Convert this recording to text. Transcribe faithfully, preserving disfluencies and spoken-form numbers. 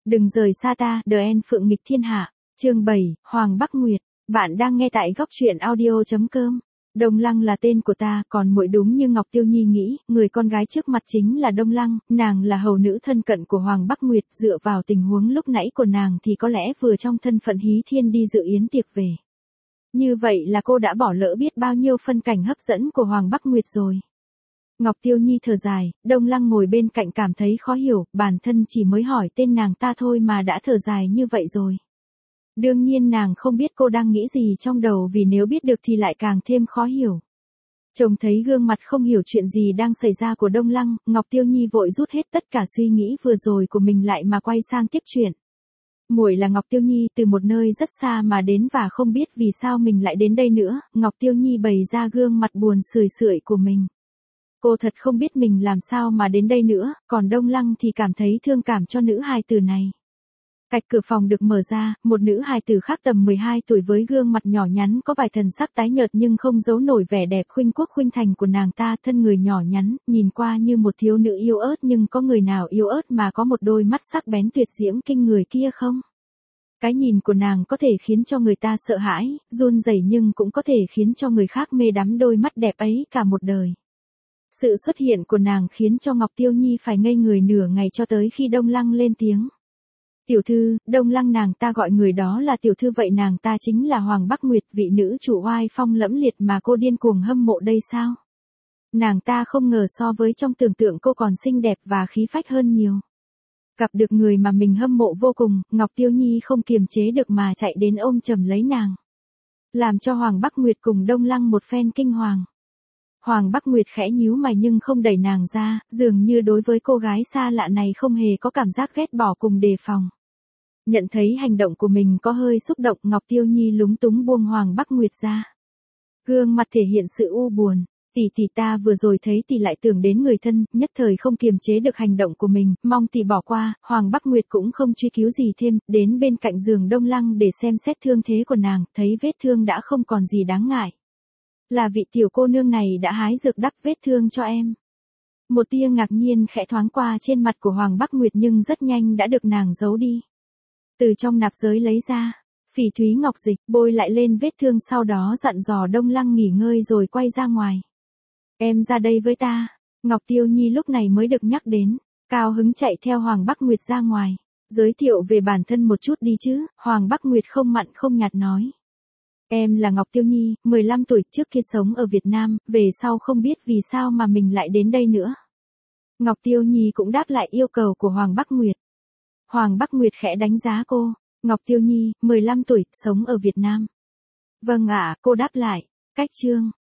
Đừng rời xa ta, The End Phượng nghịch thiên hạ. Chương bảy, Hoàng Bắc Nguyệt. Bạn đang nghe tại góc truyện audio chấm com. Đông Lăng là tên của ta, còn muội đúng như Ngọc Tiêu Nhi nghĩ, người con gái trước mặt chính là Đông Lăng, nàng là hầu nữ thân cận của Hoàng Bắc Nguyệt, dựa vào tình huống lúc nãy của nàng thì có lẽ vừa trong thân phận hí thiên đi dự yến tiệc về. Như vậy là cô đã bỏ lỡ biết bao nhiêu phân cảnh hấp dẫn của Hoàng Bắc Nguyệt rồi. Ngọc Tiêu Nhi thở dài, Đông Lăng ngồi bên cạnh cảm thấy khó hiểu, bản thân chỉ mới hỏi tên nàng ta thôi mà đã thở dài như vậy rồi. Đương nhiên nàng không biết cô đang nghĩ gì trong đầu, vì nếu biết được thì lại càng thêm khó hiểu. Trông thấy gương mặt không hiểu chuyện gì đang xảy ra của Đông Lăng, Ngọc Tiêu Nhi vội rút hết tất cả suy nghĩ vừa rồi của mình lại mà quay sang tiếp chuyện. Muội là Ngọc Tiêu Nhi, từ một nơi rất xa mà đến và không biết vì sao mình lại đến đây nữa. Ngọc Tiêu Nhi bày ra gương mặt buồn sười sưởi của mình. Cô thật không biết mình làm sao mà đến đây nữa, còn Đông Lăng thì cảm thấy thương cảm cho nữ hài tử này. Cạch cửa phòng được mở ra, một nữ hài tử khác tầm mười hai tuổi với gương mặt nhỏ nhắn có vài thần sắc tái nhợt nhưng không giấu nổi vẻ đẹp khuynh quốc khuynh thành của nàng ta, thân người nhỏ nhắn, nhìn qua như một thiếu nữ yếu ớt, nhưng có người nào yếu ớt mà có một đôi mắt sắc bén tuyệt diễm kinh người kia không? Cái nhìn của nàng có thể khiến cho người ta sợ hãi, run rẩy, nhưng cũng có thể khiến cho người khác mê đắm đôi mắt đẹp ấy cả một đời. Sự xuất hiện của nàng khiến cho Ngọc Tiêu Nhi phải ngây người nửa ngày cho tới khi Đông Lăng lên tiếng. Tiểu thư, Đông Lăng, nàng ta gọi người đó là tiểu thư, vậy nàng ta chính là Hoàng Bắc Nguyệt, vị nữ chủ oai phong lẫm liệt mà cô điên cuồng hâm mộ đây sao? Nàng ta không ngờ so với trong tưởng tượng cô còn xinh đẹp và khí phách hơn nhiều. Gặp được người mà mình hâm mộ vô cùng, Ngọc Tiêu Nhi không kiềm chế được mà chạy đến ôm chầm lấy nàng. Làm cho Hoàng Bắc Nguyệt cùng Đông Lăng một phen kinh hoàng. Hoàng Bắc Nguyệt khẽ nhíu mày nhưng không đẩy nàng ra, dường như đối với cô gái xa lạ này không hề có cảm giác ghét bỏ cùng đề phòng. Nhận thấy hành động của mình có hơi xúc động, Ngọc Tiêu Nhi lúng túng buông Hoàng Bắc Nguyệt ra. Gương mặt thể hiện sự u buồn. Tỷ tỷ, ta vừa rồi thấy tỷ lại tưởng đến người thân, nhất thời không kiềm chế được hành động của mình, mong tỷ bỏ qua. Hoàng Bắc Nguyệt cũng không truy cứu gì thêm, đến bên cạnh giường Đông Lăng để xem xét thương thế của nàng, thấy vết thương đã không còn gì đáng ngại. Là vị tiểu cô nương này đã hái dược đắp vết thương cho em. Một tia ngạc nhiên khẽ thoáng qua trên mặt của Hoàng Bắc Nguyệt nhưng rất nhanh đã được nàng giấu đi. Từ trong nạp giới lấy ra phỉ thúy ngọc dịch, bôi lại lên vết thương, sau đó dặn dò Đông Lăng nghỉ ngơi rồi quay ra ngoài. Em ra đây với ta. Ngọc Tiêu Nhi lúc này mới được nhắc đến, cao hứng chạy theo Hoàng Bắc Nguyệt ra ngoài. Giới thiệu về bản thân một chút đi chứ, Hoàng Bắc Nguyệt không mặn không nhạt nói. Em là Ngọc Tiêu Nhi, mười lăm tuổi, trước kia sống ở Việt Nam, về sau không biết vì sao mà mình lại đến đây nữa. Ngọc Tiêu Nhi cũng đáp lại yêu cầu của Hoàng Bắc Nguyệt. Hoàng Bắc Nguyệt khẽ đánh giá cô. Ngọc Tiêu Nhi, mười lăm tuổi, sống ở Việt Nam. Vâng ạ, cô đáp lại. Cách chương.